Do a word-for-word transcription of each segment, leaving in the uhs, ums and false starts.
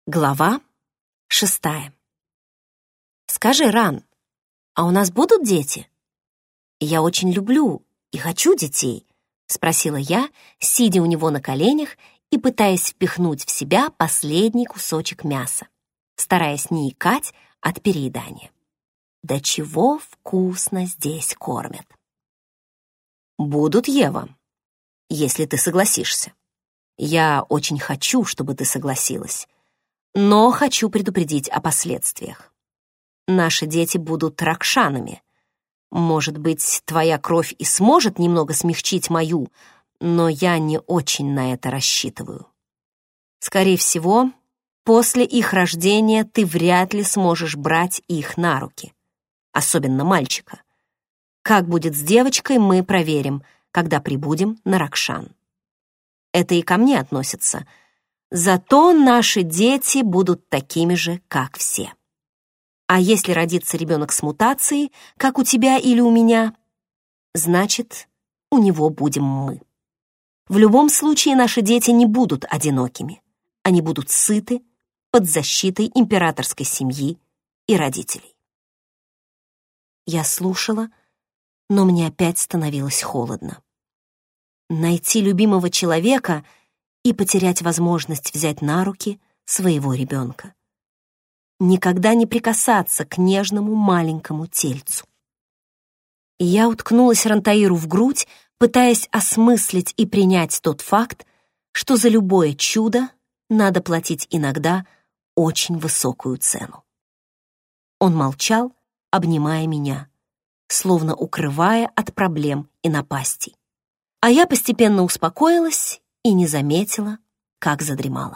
Глава шестая. «Скажи, Ран, а у нас будут дети? Я очень люблю и хочу детей», — спросила я, сидя у него на коленях и пытаясь впихнуть в себя последний кусочек мяса, стараясь не икать от переедания. Да чего вкусно здесь кормят. «Будут, Ева, если ты согласишься. Я очень хочу, чтобы ты согласилась. Но хочу предупредить о последствиях. Наши дети будут ракшанами. Может быть, твоя кровь и сможет немного смягчить мою, но я не очень на это рассчитываю. Скорее всего, после их рождения ты вряд ли сможешь брать их на руки, особенно мальчика. Как будет с девочкой, мы проверим, когда прибудем на Ракшан. Это и ко мне относится. Зато наши дети будут такими же, как все. А если родится ребенок с мутацией, как у тебя или у меня, значит, у него будем мы. В любом случае наши дети не будут одинокими. Они будут сыты, под защитой императорской семьи и родителей. Я слушала, но мне опять становилось холодно. Найти любимого человека — и потерять возможность взять на руки своего ребенка. Никогда не прикасаться к нежному маленькому тельцу. И я уткнулась Рантаиру в грудь, пытаясь осмыслить и принять тот факт, что за любое чудо надо платить иногда очень высокую цену. Он молчал, обнимая меня, словно укрывая от проблем и напастей. А я постепенно успокоилась и не заметила, как задремала.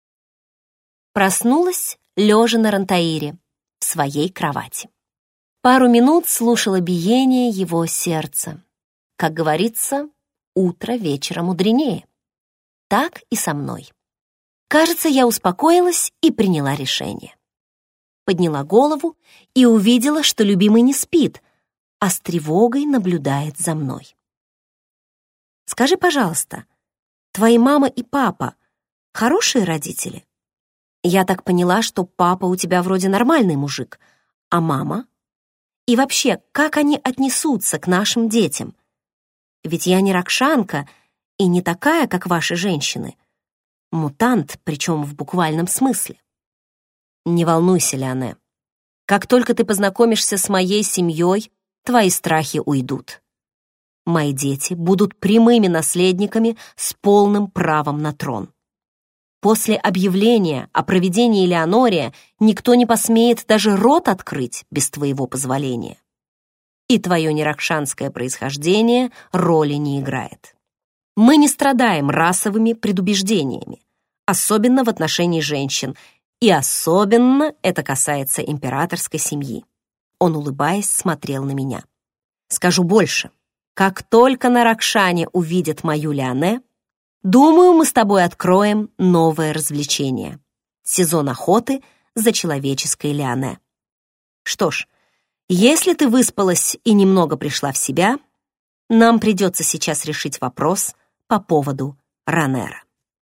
Проснулась, лежа на Рантаире, в своей кровати. Пару минут слушала биение его сердца. Как говорится, утро вечера мудренее. Так и со мной. Кажется, я успокоилась и приняла решение. Подняла голову и увидела, что любимый не спит, а с тревогой наблюдает за мной. «Скажи, пожалуйста, твои мама и папа — хорошие родители? Я так поняла, что папа у тебя вроде нормальный мужик, а мама? И вообще, как они отнесутся к нашим детям? Ведь я не ракшанка и не такая, как ваши женщины. Мутант, причем в буквальном смысле. Не волнуйся, Леоне. Как только ты познакомишься с моей семьей, твои страхи уйдут. Мои дети будут прямыми наследниками с полным правом на трон. После объявления о проведении Леонория никто не посмеет даже рот открыть без твоего позволения. И твое неракшанское происхождение роли не играет. Мы не страдаем расовыми предубеждениями, особенно в отношении женщин, и особенно это касается императорской семьи. Он, улыбаясь, смотрел на меня. Скажу больше. Как только на Ракшане увидят мою Леоне, думаю, мы с тобой откроем новое развлечение — сезон охоты за человеческой Леоне. Что ж, если ты выспалась и немного пришла в себя, нам придется сейчас решить вопрос по поводу Ранера.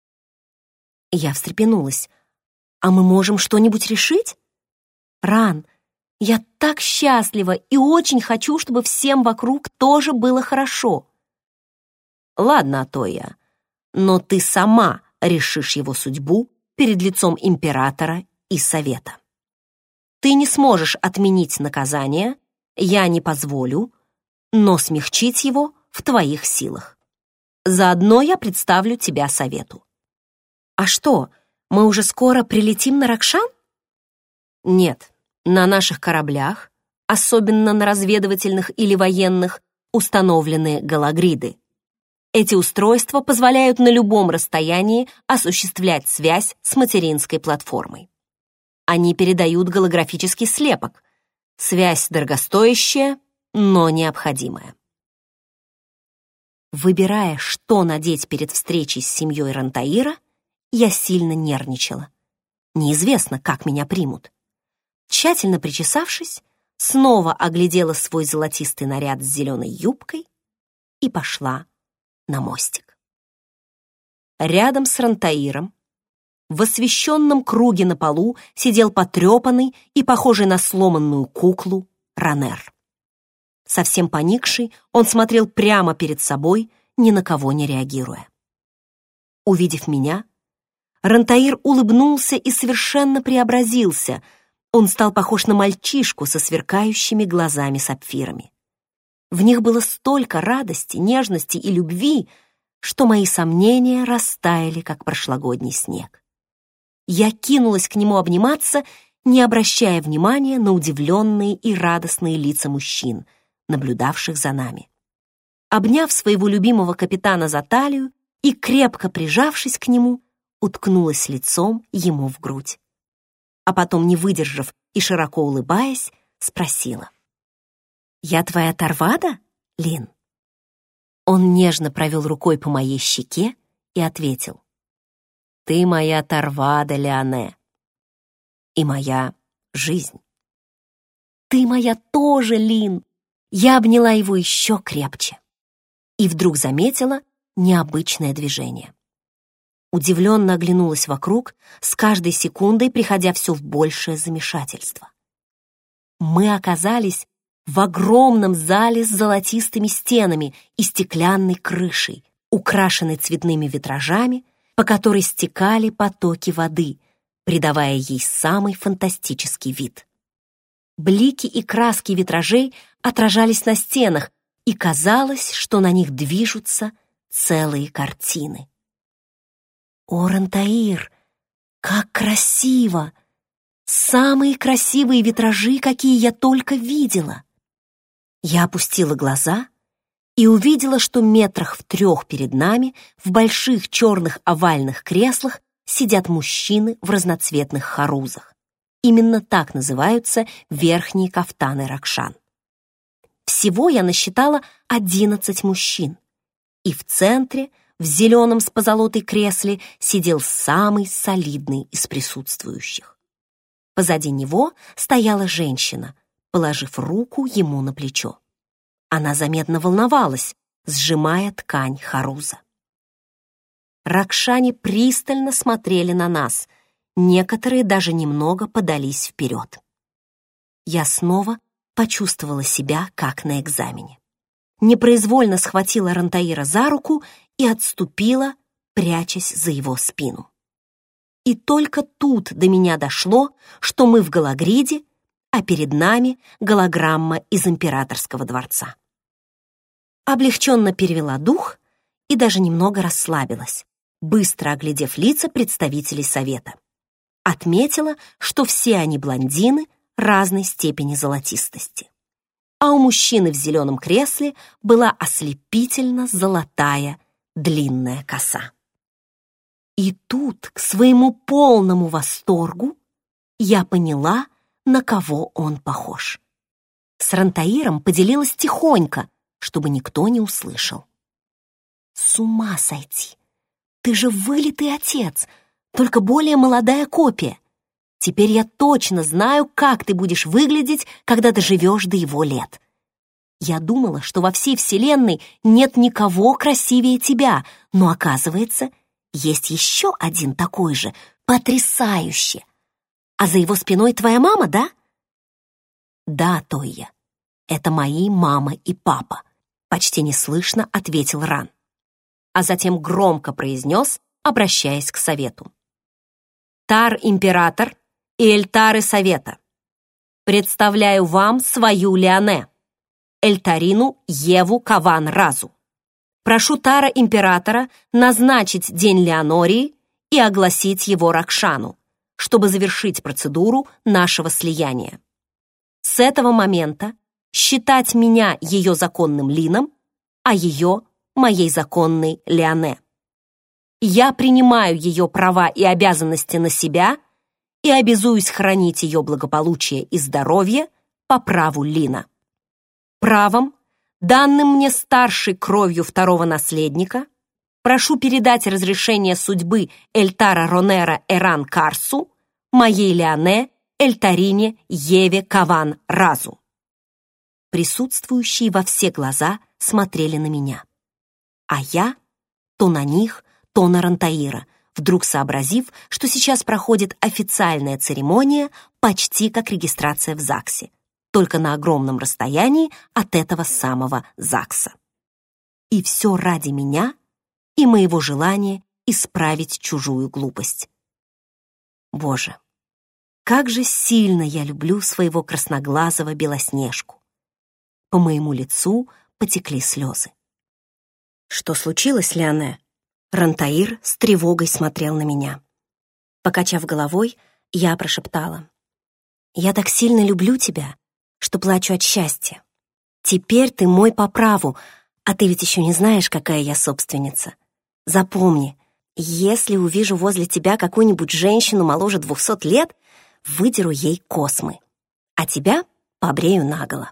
Я встрепенулась. А мы можем что-нибудь решить? Ран, я так счастлива и очень хочу, чтобы всем вокруг тоже было хорошо. Ладно, Атоя, но ты сама решишь его судьбу перед лицом императора и совета. Ты не сможешь отменить наказание, я не позволю, но смягчить его в твоих силах. Заодно я представлю тебя совету. А что, мы уже скоро прилетим на Ракшан? Нет. На наших кораблях, особенно на разведывательных или военных, установлены гологриды. Эти устройства позволяют на любом расстоянии осуществлять связь с материнской платформой. Они передают голографический слепок. Связь дорогостоящая, но необходимая. Выбирая, что надеть перед встречей с семьей Рантаира, я сильно нервничала. Неизвестно, как меня примут. Тщательно причесавшись, снова оглядела свой золотистый наряд с зеленой юбкой и пошла на мостик. Рядом с Рантаиром в освещенном круге на полу сидел потрепанный и похожий на сломанную куклу Ронер. Совсем поникший, он смотрел прямо перед собой, ни на кого не реагируя. Увидев меня, Рантаир улыбнулся и совершенно преобразился. Он стал похож на мальчишку со сверкающими глазами-сапфирами. В них было столько радости, нежности и любви, что мои сомнения растаяли, как прошлогодний снег. Я кинулась к нему обниматься, не обращая внимания на удивленные и радостные лица мужчин, наблюдавших за нами. Обняв своего любимого капитана за талию и, крепко прижавшись к нему, уткнулась лицом ему в грудь. А потом, не выдержав и широко улыбаясь, спросила: «Я твоя Тарвада, Лин?» Он нежно провел рукой по моей щеке и ответил: «Ты моя Тарвада, Леоне, и моя жизнь». «Ты моя тоже, Лин!» Я обняла его еще крепче и вдруг заметила необычное движение. Удивленно оглянулась вокруг, с каждой секундой приходя все в большее замешательство. Мы оказались в огромном зале с золотистыми стенами и стеклянной крышей, украшенной цветными витражами, по которой стекали потоки воды, придавая ей самый фантастический вид. Блики и краски витражей отражались на стенах, и казалось, что на них движутся целые картины. «О, Рантаир, как красиво! Самые красивые витражи, какие я только видела!» Я опустила глаза и увидела, что метрах в трех перед нами в больших черных овальных креслах сидят мужчины в разноцветных харузах. Именно так называются верхние кафтаны Ракшан. Всего я насчитала одиннадцать мужчин, и в центре, в зеленом с позолотой кресле, сидел самый солидный из присутствующих. Позади него стояла женщина, положив руку ему на плечо. Она заметно волновалась, сжимая ткань харуза. Ракшане пристально смотрели на нас, некоторые даже немного подались вперед. Я снова почувствовала себя, как на экзамене. Непроизвольно схватила Рантаира за руку и отступила, прячась за его спину. И только тут до меня дошло, что мы в Галагриде, а перед нами голограмма из императорского дворца. Облегченно перевела дух и даже немного расслабилась, быстро оглядев лица представителей совета. Отметила, что все они блондины разной степени золотистости. А у мужчины в зеленом кресле была ослепительно золотая длинная коса. И тут, к своему полному восторгу, я поняла, на кого он похож. С Рантаиром поделилась тихонько, чтобы никто не услышал. «С ума сойти! Ты же вылитый отец, только более молодая копия. Теперь я точно знаю, как ты будешь выглядеть, когда доживешь до его лет. Я думала, что во всей вселенной нет никого красивее тебя, но, оказывается, есть еще один такой же, потрясающе. А за его спиной твоя мама, да?» «Да, Тойя, это мои мама и папа», — почти неслышно ответил Ран, а затем громко произнес, обращаясь к совету. «Тар-император и Эльтары совета, представляю вам свою Леоне, Эльтарину Еву Каван-Разу. Прошу Тара-императора назначить день Леонории и огласить его Ракшану, чтобы завершить процедуру нашего слияния. С этого момента считать меня ее законным Лином, а ее моей законной Леоне. Я принимаю ее права и обязанности на себя и обязуюсь хранить ее благополучие и здоровье по праву Лина. Правом, данным мне старшей кровью второго наследника, прошу передать разрешение судьбы Эльтара Ронера Эран Карсу, моей Леоне Эльтарине Еве Каван-Разу». Присутствующие во все глаза смотрели на меня, а я то на них, то на Рантаира, вдруг сообразив, что сейчас проходит официальная церемония, почти как регистрация в ЗАГСе, только на огромном расстоянии от этого самого ЗАГСа. И все ради меня и моего желания исправить чужую глупость. Боже, как же сильно я люблю своего красноглазого Белоснежку. По моему лицу потекли слезы. Что случилось, Леоне? Рантаир с тревогой смотрел на меня. Покачав головой, я прошептала: «Я так сильно люблю тебя, что плачу от счастья. Теперь ты мой по праву, а ты ведь еще не знаешь, какая я собственница. Запомни, если увижу возле тебя какую-нибудь женщину моложе двухсот лет, выдеру ей космы, а тебя побрею наголо».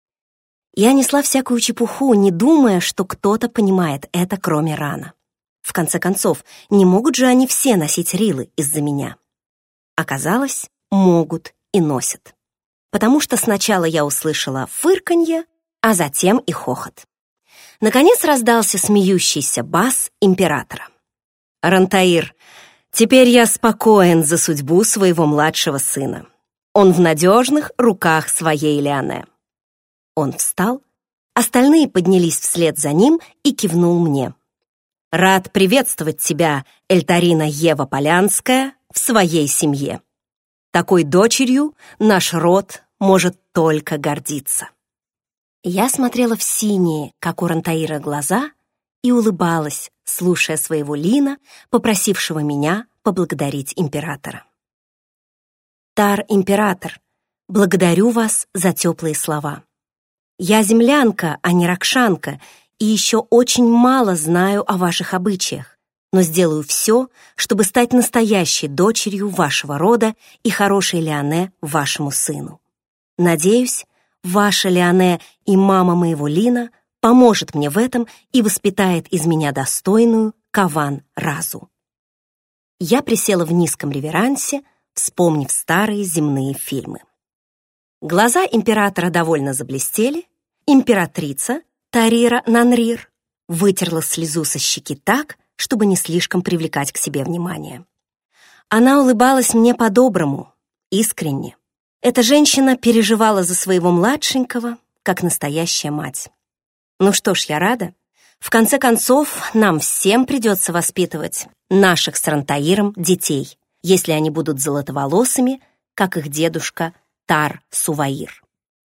Я несла всякую чепуху, не думая, что кто-то понимает это, кроме Рана. В конце концов, не могут же они все носить рилы из-за меня. Оказалось, могут и носят. Потому что сначала я услышала фырканье, а затем и хохот. Наконец раздался смеющийся бас императора. «Рантаир, теперь я спокоен за судьбу своего младшего сына. Он в надежных руках своей Леоне». Он встал, остальные поднялись вслед за ним и кивнул мне. «Рад приветствовать тебя, Эльтарина Ева Полянская, в своей семье. Такой дочерью наш род может только гордиться». Я смотрела в синие, как у Рантаира, глаза и улыбалась, слушая своего Лина, попросившего меня поблагодарить императора. «Тар-император, благодарю вас за теплые слова. Я землянка, а не ракшанка, и еще очень мало знаю о ваших обычаях, но сделаю все, чтобы стать настоящей дочерью вашего рода и хорошей Леоне вашему сыну. Надеюсь, ваша Леоне и мама моего Лина поможет мне в этом и воспитает из меня достойную Каван-Разу». Я присела в низком реверансе, вспомнив старые земные фильмы. Глаза императора довольно заблестели. Императрица Тарира Нанрир вытерла слезу со щеки так, чтобы не слишком привлекать к себе внимание. Она улыбалась мне по-доброму, искренне. Эта женщина переживала за своего младшенького, как настоящая мать. Ну что ж, я рада. В конце концов, нам всем придется воспитывать наших с Рантаиром детей, если они будут золотоволосыми, как их дедушка Тар-Суваир.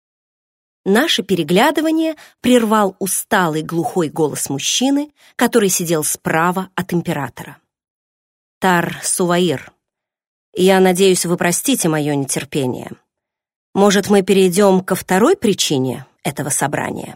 Наше переглядывание прервал усталый глухой голос мужчины, который сидел справа от императора. «Тар-Суваир, я надеюсь, вы простите мое нетерпение. Может, мы перейдем ко второй причине этого собрания?»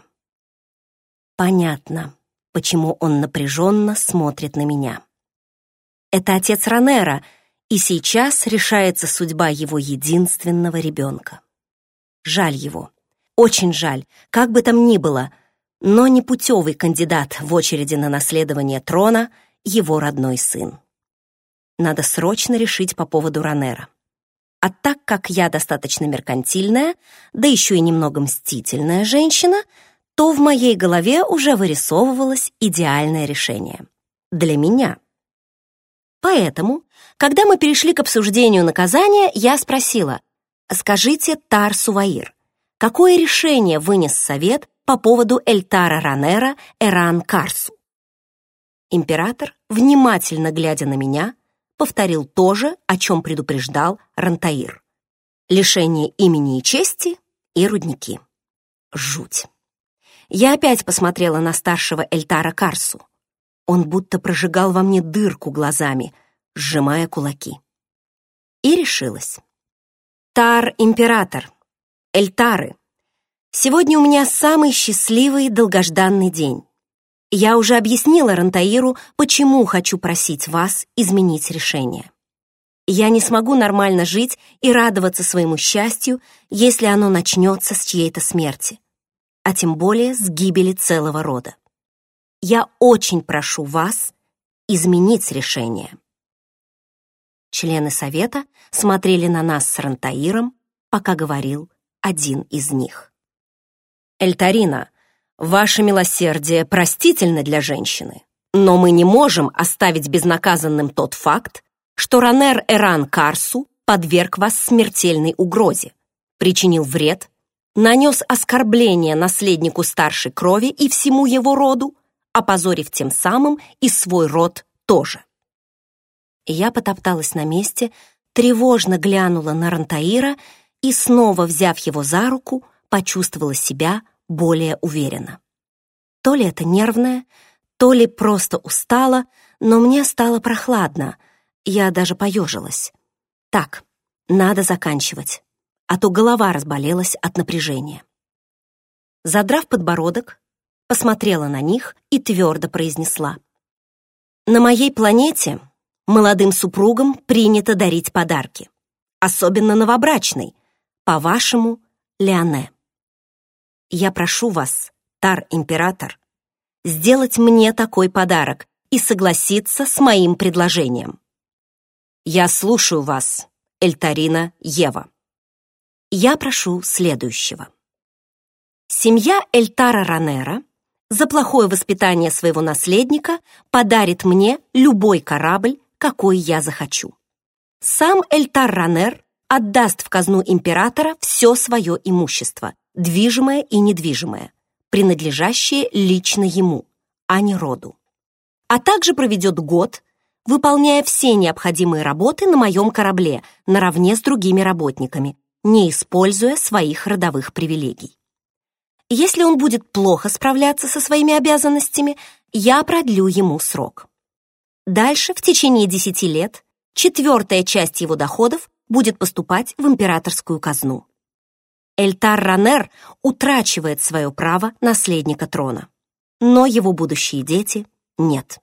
Понятно, почему он напряженно смотрит на меня. Это отец Ранера, и сейчас решается судьба его единственного ребенка. Жаль его. Очень жаль, как бы там ни было, но непутевый кандидат в очереди на наследование трона — его родной сын. Надо срочно решить по поводу Ранера. А так как я достаточно меркантильная, да еще и немного мстительная женщина, то в моей голове уже вырисовывалось идеальное решение. Для меня. Поэтому, когда мы перешли к обсуждению наказания, я спросила: «Скажите, Тар-Суваир, какое решение вынес совет по поводу Эльтара Ранера Эран-Карсу?» Император, внимательно глядя на меня, повторил то же, о чем предупреждал Рантаир. Лишение имени и чести и рудники. Жуть. Я опять посмотрела на старшего Эльтара Карсу. Он будто прожигал во мне дырку глазами, сжимая кулаки. И решилась. «Тар-император, Эльтары, сегодня у меня самый счастливый долгожданный день. Я уже объяснила Рантаиру, почему хочу просить вас изменить решение. Я не смогу нормально жить и радоваться своему счастью, если оно начнется с чьей-то смерти, а тем более с гибели целого рода. Я очень прошу вас изменить решение». Члены совета смотрели на нас с Рантаиром, пока говорил один из них. «Эльтарина, ваше милосердие простительно для женщины, Но мы не можем оставить безнаказанным тот факт, что Ранер Эран Карсу подверг вас смертельной угрозе, причинил вред, нанес оскорбление наследнику старшей крови и всему его роду, опозорив тем самым и свой род тоже. Я потопталась на месте, тревожно глянула на Рантаира и, снова взяв его за руку, почувствовала себя более уверенно. То ли это нервное, то ли просто устала, но мне стало прохладно, я даже поежилась. Так, надо заканчивать, а то голова разболелась от напряжения. Задрав подбородок, посмотрела на них и твердо произнесла: «На моей планете молодым супругам принято дарить подарки, особенно новобрачной, по-вашему, Леоне. Я прошу вас, Тар-император, сделать мне такой подарок и согласиться с моим предложением». «Я слушаю вас, Эльтарина Ева». Я прошу следующего. Семья Эльтара Ранера за плохое воспитание своего наследника подарит мне любой корабль, какой я захочу. Сам Эльтар Ранер отдаст в казну императора все свое имущество, движимое и недвижимое, принадлежащее лично ему, а не роду. А также проведет год, выполняя все необходимые работы на моем корабле наравне с другими работниками, не используя своих родовых привилегий. Если он будет плохо справляться со своими обязанностями, я продлю ему срок. Дальше, в течение десяти лет, четвертая часть его доходов будет поступать в императорскую казну. Эльтар Ранер утрачивает свое право наследника трона, но его будущие дети нет.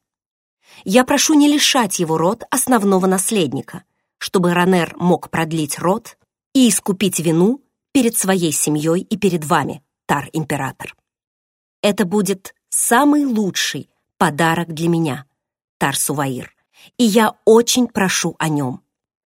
Я прошу не лишать его род основного наследника, чтобы Ранер мог продлить род и искупить вину перед своей семьей и перед вами, Тар-император. Это будет самый лучший подарок для меня, Тар-Суваир, и я очень прошу о нем.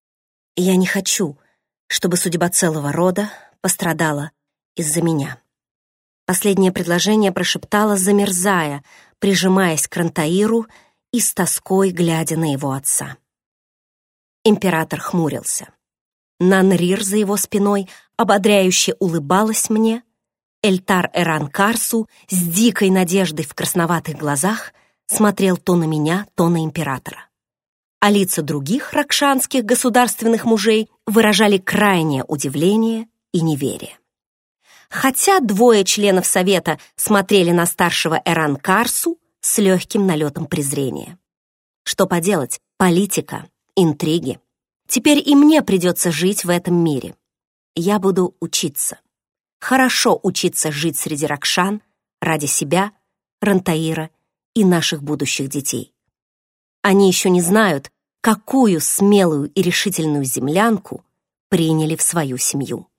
Я не хочу, чтобы судьба целого рода пострадала из-за меня. Последнее предложение прошептала, замерзая, прижимаясь к Рантаиру и с тоской глядя на его отца. Император хмурился. Нанрир за его спиной ободряюще улыбалась мне. Эльтар Эран Карсу с дикой надеждой в красноватых глазах смотрел то на меня, то на императора. А лица других ракшанских государственных мужей выражали крайнее удивление и неверие. Хотя двое членов совета смотрели на старшего Эран Карсу с легким налетом презрения. Что поделать, политика, интриги. Теперь и мне придется жить в этом мире. Я буду учиться. Хорошо учиться жить среди ракшан ради себя, Рантаира и наших будущих детей. Они еще не знают, какую смелую и решительную землянку приняли в свою семью.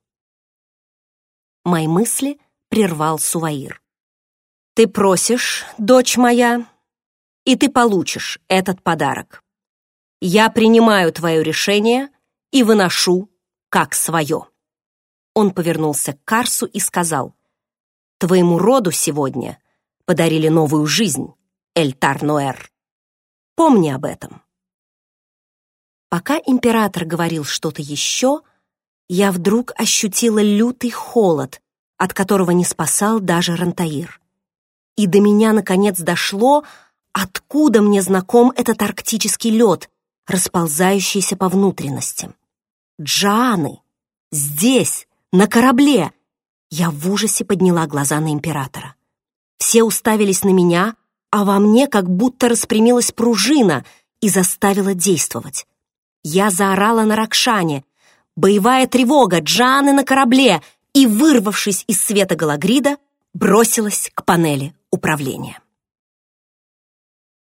Мои мысли прервал Суваир. «Ты просишь, дочь моя, и ты получишь этот подарок. Я принимаю твое решение и выношу как свое». Он повернулся к Карсу и сказал: «Твоему роду сегодня подарили новую жизнь, Эльтар Ноэр. Помни об этом». Пока император говорил что-то еще, я вдруг ощутила лютый холод, от которого не спасал даже Рантаир. И до меня наконец дошло, откуда мне знаком этот арктический лед, расползающийся по внутренностям. Джааны! Здесь, на корабле! Я в ужасе подняла глаза на императора. Все уставились на меня, а во мне как будто распрямилась пружина и заставила действовать. Я заорала на Ракшане: «Боевая тревога! Джааны на корабле!» и, вырвавшись из света Галагрида, бросилась к панели управления.